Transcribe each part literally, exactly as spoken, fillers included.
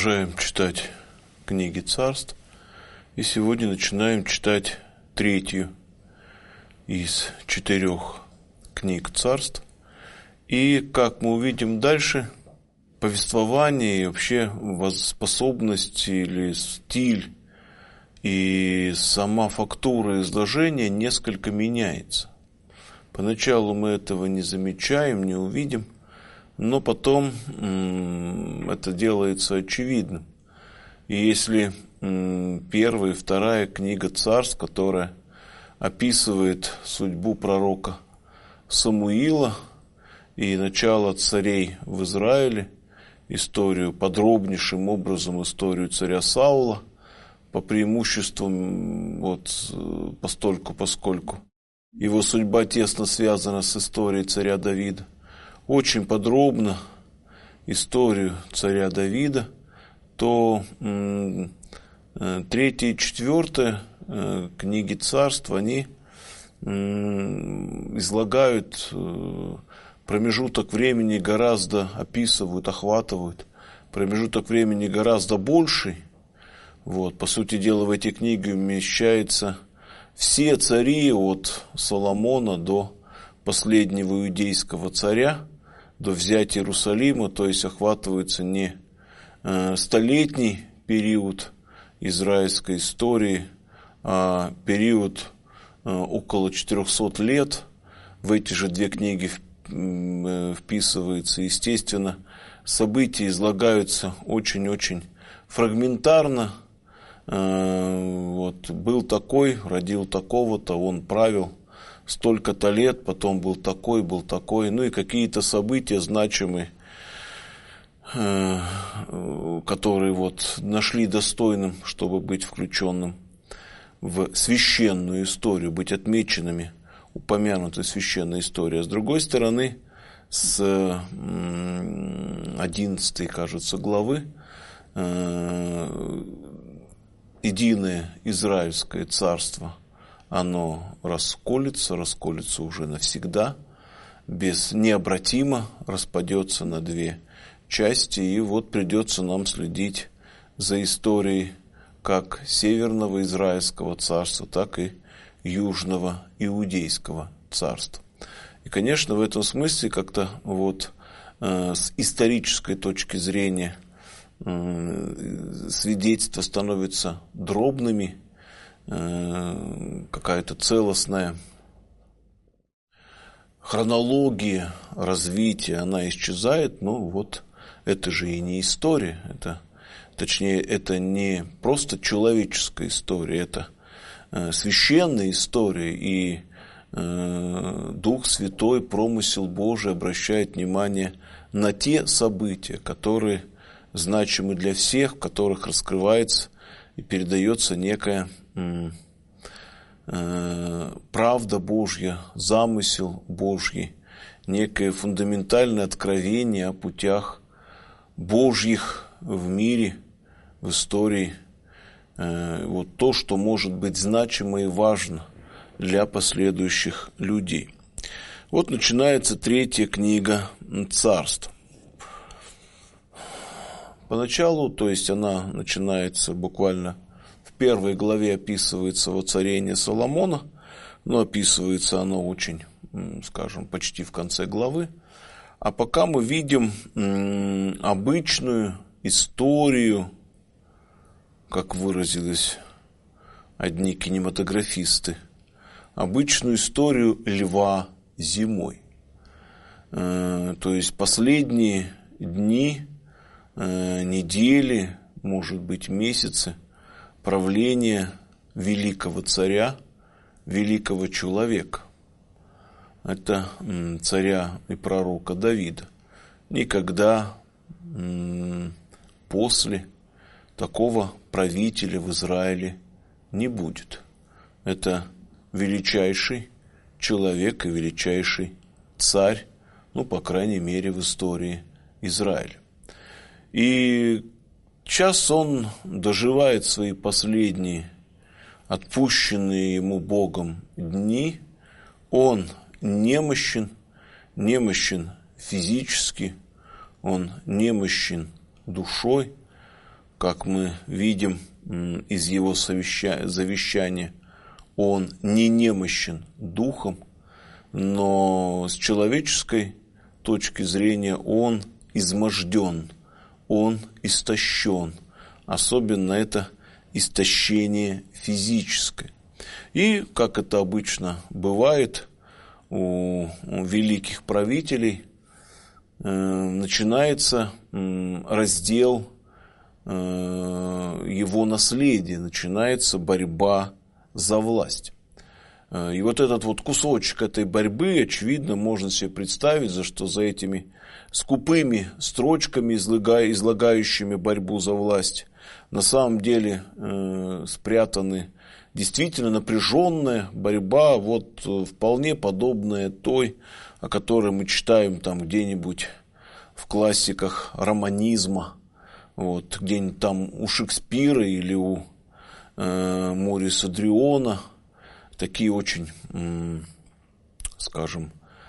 Продолжаем читать книги царств. И сегодня начинаем читать третью из четырех книг царств. И, как мы увидим дальше, повествование и вообще способность или стиль и сама фактура изложения несколько меняется. Поначалу мы этого не замечаем, не увидим, но потом м, это делается очевидным. И если м, первая и вторая книга царств, которая описывает судьбу пророка Самуила и начало царей в Израиле, историю, подробнейшим образом историю царя Саула, по преимуществам, вот, постольку, поскольку его судьба тесно связана с историей царя Давида, очень подробно историю царя Давида, то м, третья и четвертая э, книги царств, они м, излагают э, промежуток времени гораздо, описывают, охватывают промежуток времени гораздо больший. Вот, по сути дела, в эти книги вмещаются все цари от Соломона до последнего иудейского царя, до взятия Иерусалима, то есть охватывается не э, столетний период израильской истории, а период э, около четырехсот лет. В эти же две книги э, вписывается, естественно, события излагаются очень-очень фрагментарно. Э, вот, был такой, родил такого-то, он правил столько-то лет, потом был такой, был такой, ну и какие-то события значимые, э, которые вот нашли достойным, чтобы быть включенным в священную историю, быть отмеченными, упомянутой священной историей. С другой стороны, с одиннадцатой, кажется, главы, э, единое Израильское царство, оно расколется, расколется уже навсегда, без, необратимо распадется на две части, и вот придется нам следить за историей как Северного Израильского царства, так и Южного Иудейского царства. И, конечно, в этом смысле как-то вот э, с исторической точки зрения э, свидетельства становятся дробными, какая-то целостная хронология развития, она исчезает, но вот это же и не история, это, точнее, это не просто человеческая история, это священная история, и Дух Святой, промысел Божий обращает внимание на те события, которые значимы для всех, в которых раскрывается и передается некая правда Божья, замысел Божий, некое фундаментальное откровение о путях Божьих в мире, в истории. Вот то, что может быть значимо и важно для последующих людей. Вот начинается третья книга царств. Поначалу, то есть она начинается буквально в первой главе, описывается воцарение Соломона, но описывается оно очень, скажем, почти в конце главы. А пока мы видим м, обычную историю, как выразились одни кинематографисты, обычную историю льва зимой. Э, то есть последние дни, э, недели, может быть, месяцы правления великого царя, великого человека. Это м, царя и пророка Давида. Никогда м, после такого правителя в Израиле не будет. Это величайший человек и величайший царь, ну, по крайней мере, в истории Израиля. И сейчас он доживает свои последние отпущенные ему Богом дни. Он немощен, немощен физически, он немощен душой, как мы видим из его завещания, он не немощен духом, но с человеческой точки зрения он изможден, он истощен. Особенно это истощение физическое. И, как это обычно бывает у великих правителей, начинается раздел его наследия, начинается борьба за власть. И вот этот вот кусочек этой борьбы, очевидно, можно себе представить, за что за этими скупыми строчками, излагающими борьбу за власть, на самом деле э, спрятаны действительно напряженная борьба, вот вполне подобная той, о которой мы читаем там где-нибудь в классиках романизма, вот, где-нибудь там у Шекспира или у э, Мориса Дриона. Такие очень, скажем,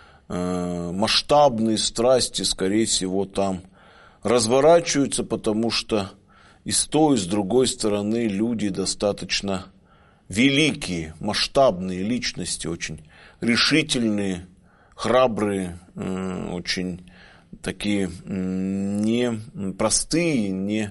масштабные страсти, скорее всего, там разворачиваются, потому что и с той, и с другой стороны люди достаточно великие, масштабные личности, очень решительные, храбрые, очень такие непростые, не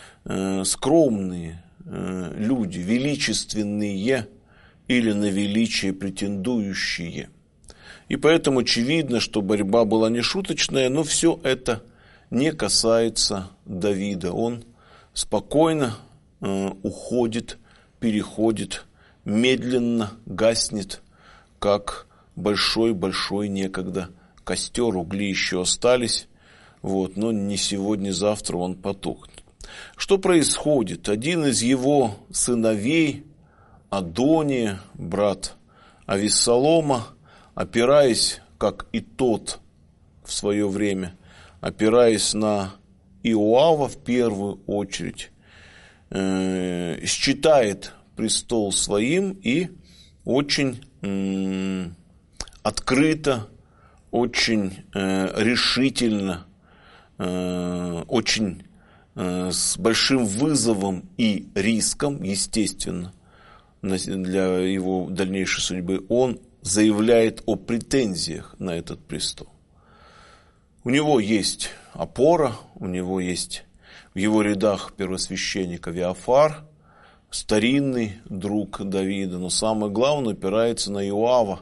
скромные люди, величественные, или на величие претендующие. И поэтому очевидно, что борьба была не шуточная, но все это не касается Давида. Он спокойно э, уходит, переходит, медленно гаснет, как большой-большой некогда костер. Угли еще остались, вот, но не сегодня-завтра он потухнет. Что происходит? Один из его сыновей, Адония, брат Авессалома, опираясь, как и тот в свое время, опираясь на Иоава в первую очередь, э, считает престол своим и очень э, открыто, очень э, решительно, э, очень э, с большим вызовом и риском, естественно, для его дальнейшей судьбы, он заявляет о претензиях на этот престол. У него есть опора, у него есть в его рядах первосвященник Авиафар, старинный друг Давида, но самое главное опирается на Иоава,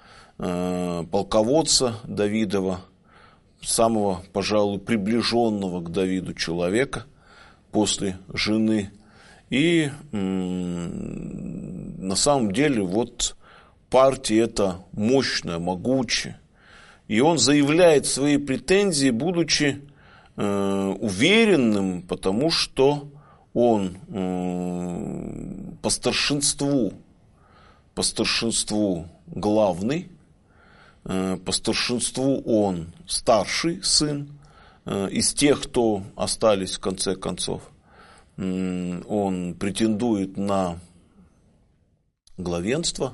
полководца Давидова, самого, пожалуй, приближенного к Давиду человека после жены. И м- на самом деле вот партия эта мощная, могучая. И он заявляет свои претензии, будучи э, уверенным, потому что он э, по старшинству, по старшинству главный, э, по старшинству он старший сын э, из тех, кто остались в конце концов. Он претендует на главенство,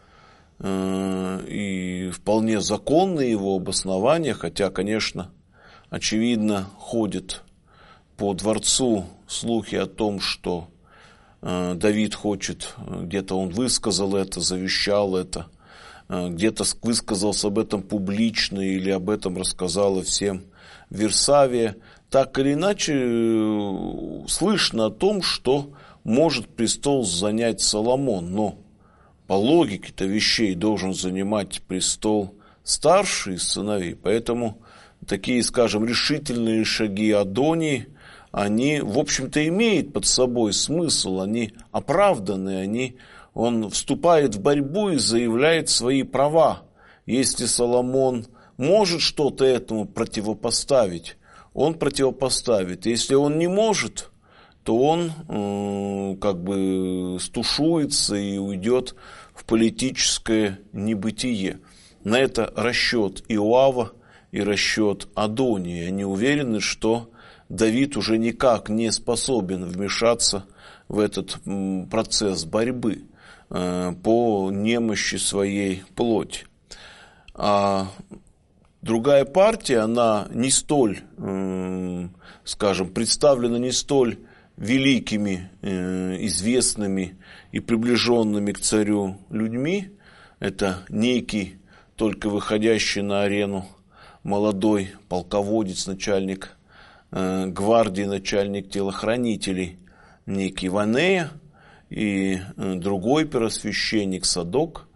и вполне законные его обоснования, хотя, конечно, очевидно, ходят по дворцу слухи о том, что Давид хочет, где-то он высказал это, завещал это, где-то высказался об этом публично или об этом рассказала всем Версавия. Так или иначе, слышно о том, что может престол занять Соломон, но по логике-то вещей должен занимать престол старший из сыновей. Поэтому такие, скажем, решительные шаги Адонии, они, в общем-то, имеют под собой смысл, они оправданы, они, он вступает в борьбу и заявляет свои права. Если Соломон может что-то этому противопоставить, он противопоставит. Если он не может, то он э, как бы стушуется и уйдет в политическое небытие. На это расчет Иоава и расчет Адонии. Они уверены, что Давид уже никак не способен вмешаться в этот процесс борьбы э, по немощи своей плоти. А другая партия, она не столь, скажем, представлена не столь великими, известными и приближенными к царю людьми. Это некий, только выходящий на арену, молодой полководец, начальник гвардии, начальник телохранителей, некий Ванея, и другой первосвященник Садок.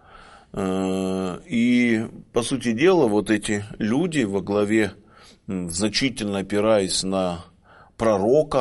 И, по сути дела, вот эти люди во главе, значительно опираясь на пророка,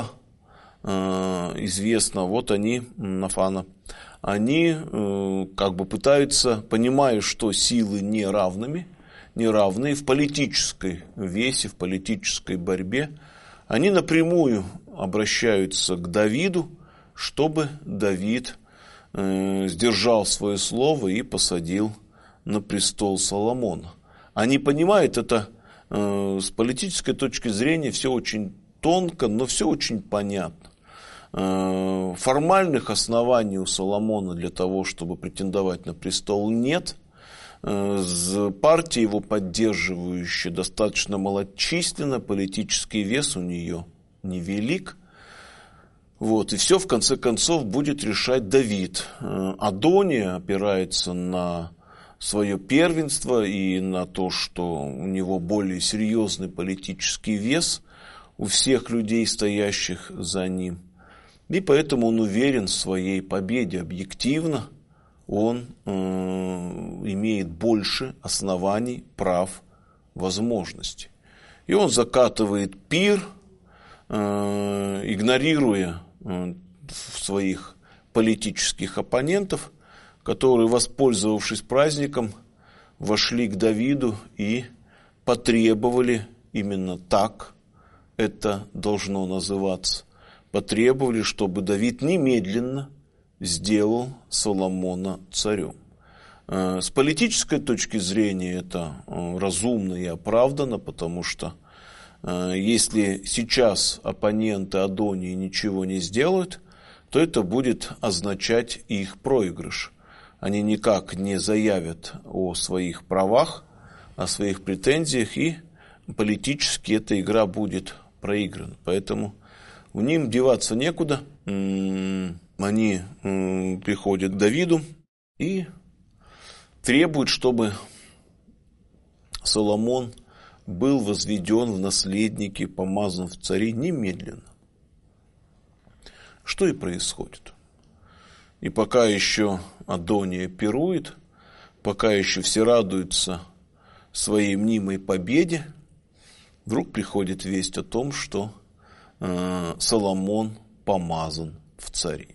известно, вот они, Нафана, они как бы пытаются, понимая, что силы не равными, не равны в политической весе, в политической борьбе, они напрямую обращаются к Давиду, чтобы Давид э, сдержал свое слово и посадил на престол Соломона. Они понимают это э, с политической точки зрения, все очень тонко, но все очень понятно. Э, формальных оснований у Соломона для того, чтобы претендовать на престол, нет. Партия его поддерживающая достаточно малочисленна, политический вес у нее невелик. Вот, и все в конце концов будет решать Давид. Адония опирается на свое первенство и на то, что у него более серьезный политический вес у всех людей, стоящих за ним. И поэтому он уверен в своей победе объективно. Он э, имеет больше оснований, прав, возможностей. И он закатывает пир, э, игнорируя э, своих политических оппонентов, которые, воспользовавшись праздником, вошли к Давиду и потребовали, именно так это должно называться, потребовали, чтобы Давид немедленно сделал Соломона царем. С политической точки зрения это разумно и оправдано, потому что если сейчас оппоненты Адонии ничего не сделают, то это будет означать их проигрыш. Они никак не заявят о своих правах, о своих претензиях, и политически эта игра будет проиграна. Поэтому у них деваться некуда. Они э, приходят к Давиду и требуют, чтобы Соломон был возведен в наследники, помазан в цари немедленно. Что и происходит. И пока еще Адония пирует, пока еще все радуются своей мнимой победе, вдруг приходит весть о том, что э, Соломон помазан в цари.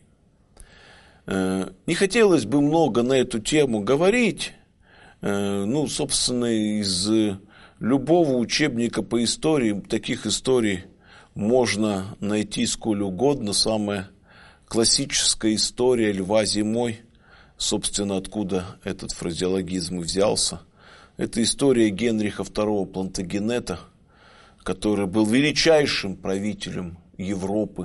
Не хотелось бы много на эту тему говорить. Ну, собственно, из любого учебника по истории таких историй можно найти сколь угодно. Самая классическая история «Льва зимой», собственно, откуда этот фразеологизм и взялся, это история Генриха второго Плантагенета, который был величайшим правителем Европы,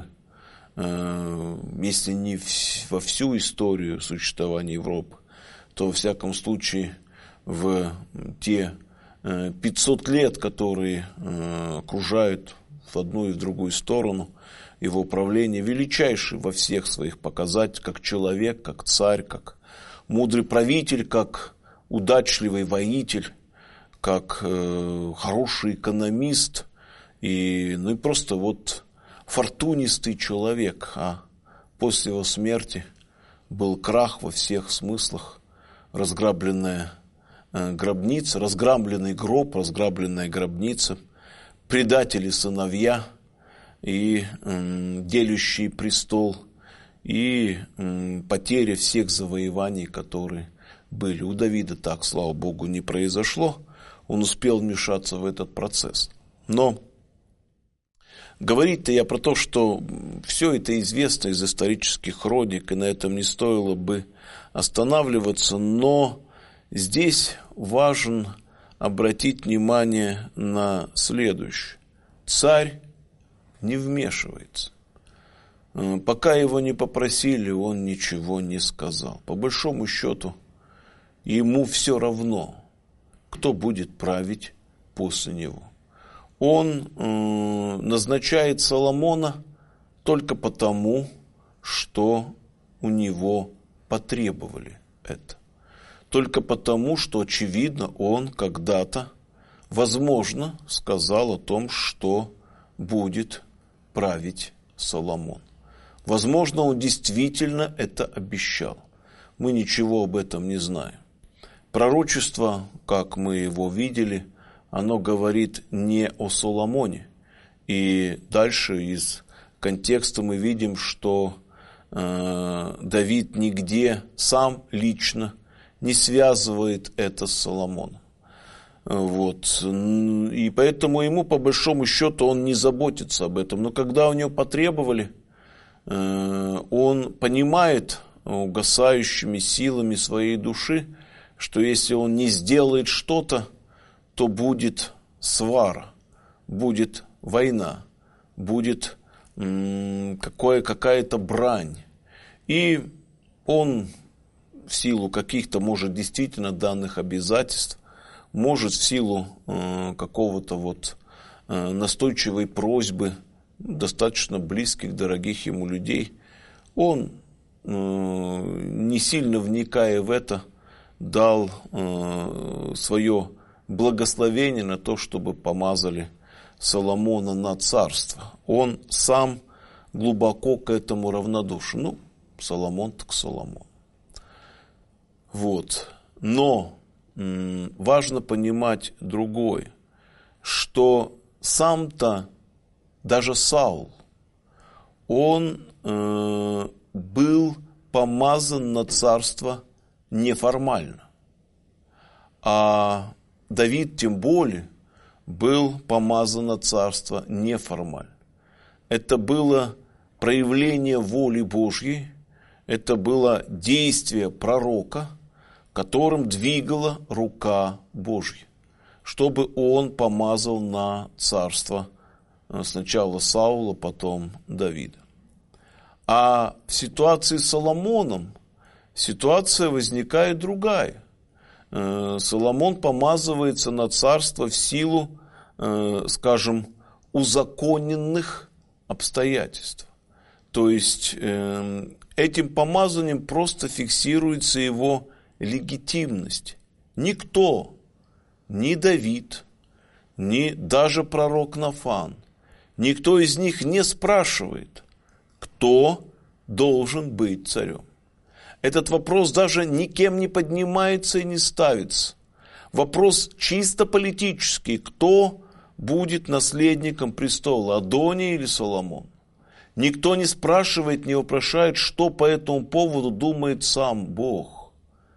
если не во всю историю существования Европы, то, во всяком случае, в те пятьсот лет, которые окружают в одну и в другую сторону его правление, величайший во всех своих показателях, как человек, как царь, как мудрый правитель, как удачливый воитель, как хороший экономист, и, ну и просто вот фортунистый человек, а после его смерти был крах во всех смыслах, разграбленная гробница, разграбленный гроб, разграбленная гробница, предатели сыновья и э, делющий престол, и э, потеря всех завоеваний, которые были. У Давида так, слава Богу, не произошло, он успел вмешаться в этот процесс. Но говорить-то я про то, что все это известно из исторических хроник, и на этом не стоило бы останавливаться, но здесь важно обратить внимание на следующее. Царь не вмешивается. Пока его не попросили, он ничего не сказал. По большому счету, ему все равно, кто будет править после него. Он э, назначает Соломона только потому, что у него потребовали это. Только потому, что, очевидно, он когда-то, возможно, сказал о том, что будет править Соломон. Возможно, он действительно это обещал. Мы ничего об этом не знаем. Пророчество, как мы его видели, оно говорит не о Соломоне. И дальше из контекста мы видим, что э, Давид нигде сам лично не связывает это с Соломоном. Вот. И поэтому ему, по большому счету, он не заботится об этом. Но когда у него потребовали, э, он понимает угасающими силами своей души, что если он не сделает что-то, то будет свара, будет война, будет м, какое, какая-то брань. И он в силу каких-то, может, действительно данных обязательств, может в силу э, какого-то вот э, настойчивой просьбы достаточно близких, дорогих ему людей, он, э, не сильно вникая в это, дал э, свое благословение на то, чтобы помазали Соломона на царство. Он сам глубоко к этому равнодушен. Ну, Соломон так Соломон. Вот. Но м, важно понимать другое, что сам-то даже Саул, он э, был помазан на царство неформально. А Давид тем более был помазан на царство неформально. Это было проявление воли Божьей, это было действие пророка, которым двигала рука Божья, чтобы он помазал на царство сначала Саула, потом Давида. А в ситуации с Соломоном ситуация возникает другая. Соломон помазывается на царство в силу, скажем, узаконенных обстоятельств. То есть этим помазанием просто фиксируется его легитимность. Никто, ни Давид, ни даже пророк Нафан, никто из них не спрашивает, кто должен быть царем. Этот вопрос даже никем не поднимается и не ставится. Вопрос чисто политический. Кто будет наследником престола, Адония или Соломон? Никто не спрашивает, не вопрошает, что по этому поводу думает сам Бог.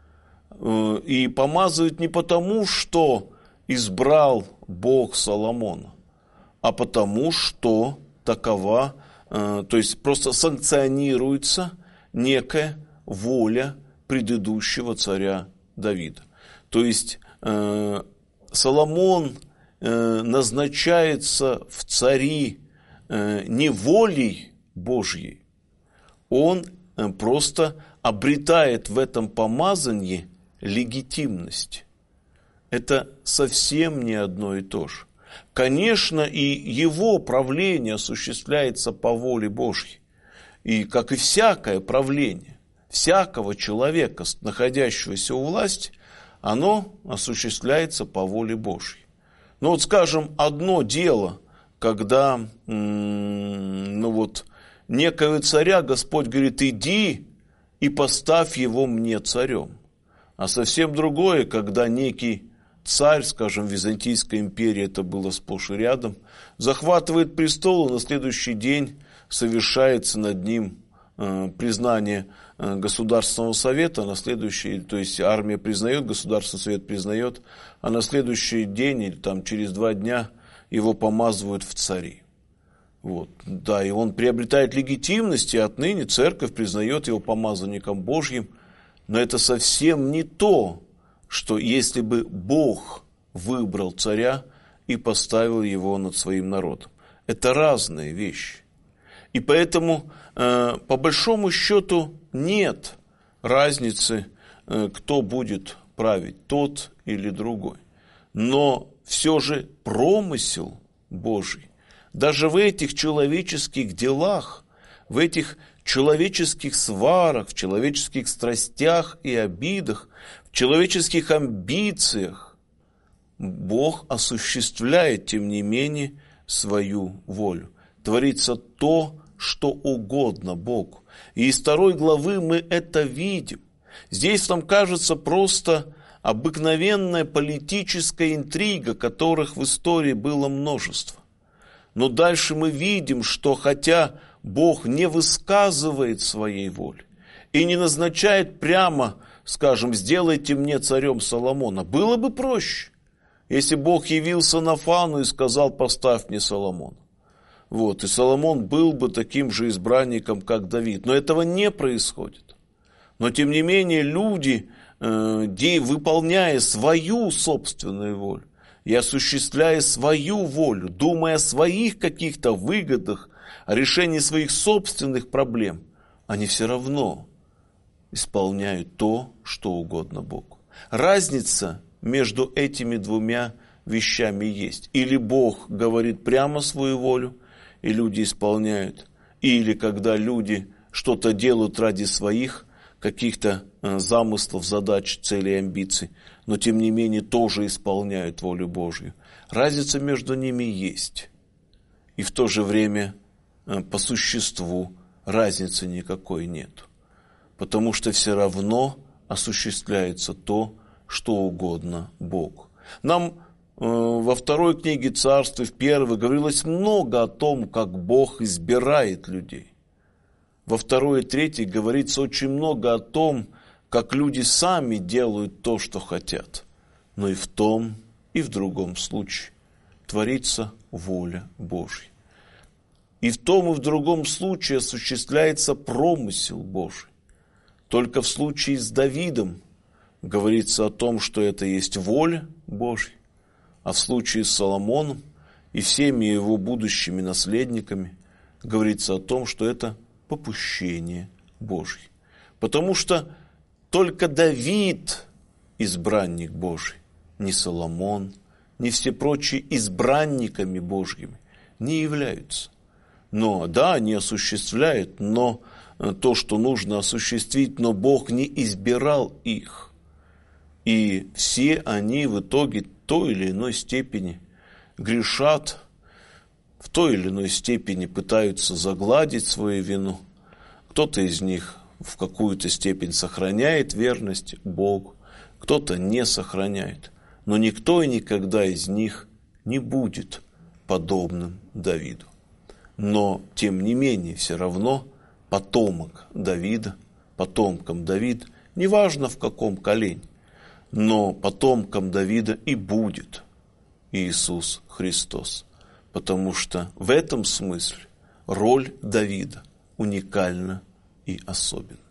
И помазывает не потому, что избрал Бог Соломона, а потому, что такова, то есть просто санкционируется некая воля предыдущего царя Давида. То есть э, Соломон э, назначается в цари э, не волей Божьей, он э, просто обретает в этом помазании легитимность. Это совсем не одно и то же. Конечно, и его правление осуществляется по воле Божьей. И как и всякое правление всякого человека, находящегося у власти, оно осуществляется по воле Божьей. Ну вот, скажем, одно дело, когда ну вот, некого царя Господь говорит, иди и поставь его мне царем. А совсем другое, когда некий царь, скажем, Византийской империи, это было сплошь и рядом, захватывает престол, и на следующий день совершается над ним признание Государственного совета, на следующий, то есть армия признает, Государственный совет признает, а на следующий день или там через два дня его помазывают в цари. Вот. Да, и он приобретает легитимность, и отныне церковь признает его помазанником Божьим, но это совсем не то, что если бы Бог выбрал царя и поставил его над своим народом. Это разные вещи. И поэтому, э, по большому счету, нет разницы, э, кто будет править, тот или другой. Но все же промысел Божий, даже в этих человеческих делах, в этих человеческих сварах, в человеческих страстях и обидах, в человеческих амбициях Бог осуществляет, тем не менее, свою волю. Творится то, что угодно Богу. И из второй главы мы это видим. Здесь нам кажется просто обыкновенная политическая интрига, которых в истории было множество. Но дальше мы видим, что хотя Бог не высказывает своей воли и не назначает прямо, скажем, сделайте мне царем Соломона, было бы проще, если Бог явился Нафану и сказал, поставь мне Соломона. Вот, и Соломон был бы таким же избранником, как Давид. Но этого не происходит. Но тем не менее люди, э, выполняя свою собственную волю и осуществляя свою волю, думая о своих каких-то выгодах, о решении своих собственных проблем, они все равно исполняют то, что угодно Богу. Разница между этими двумя вещами есть. Или Бог говорит прямо свою волю, и люди исполняют, или когда люди что-то делают ради своих каких-то замыслов, задач, целей, амбиций, но тем не менее тоже исполняют волю Божью. Разница между ними есть. И в то же время по существу разницы никакой нет. Потому что все равно осуществляется то, что угодно Богу. Нам во второй книге Царств, в первой, говорилось много о том, как Бог избирает людей. Во второй и третьей говорится очень много о том, как люди сами делают то, что хотят. Но и в том, и в другом случае творится воля Божья. И в том, и в другом случае осуществляется промысел Божий. Только в случае с Давидом говорится о том, что это есть воля Божья, а в случае с Соломоном и всеми его будущими наследниками говорится о том, что это попущение Божье. Потому что только Давид избранник Божий, ни Соломон, ни все прочие избранниками Божьими не являются. Но, да, они осуществляют, но то, что нужно осуществить, но Бог не избирал их. И все они в итоге в той или иной степени грешат, в той или иной степени пытаются загладить свою вину. Кто-то из них в какую-то степень сохраняет верность Богу, кто-то не сохраняет. Но никто и никогда из них не будет подобным Давиду. Но, тем не менее, все равно потомок Давида, потомком Давида, неважно в каком колене, но потомком Давида и будет Иисус Христос. Потому что в этом смысле роль Давида уникальна и особенна.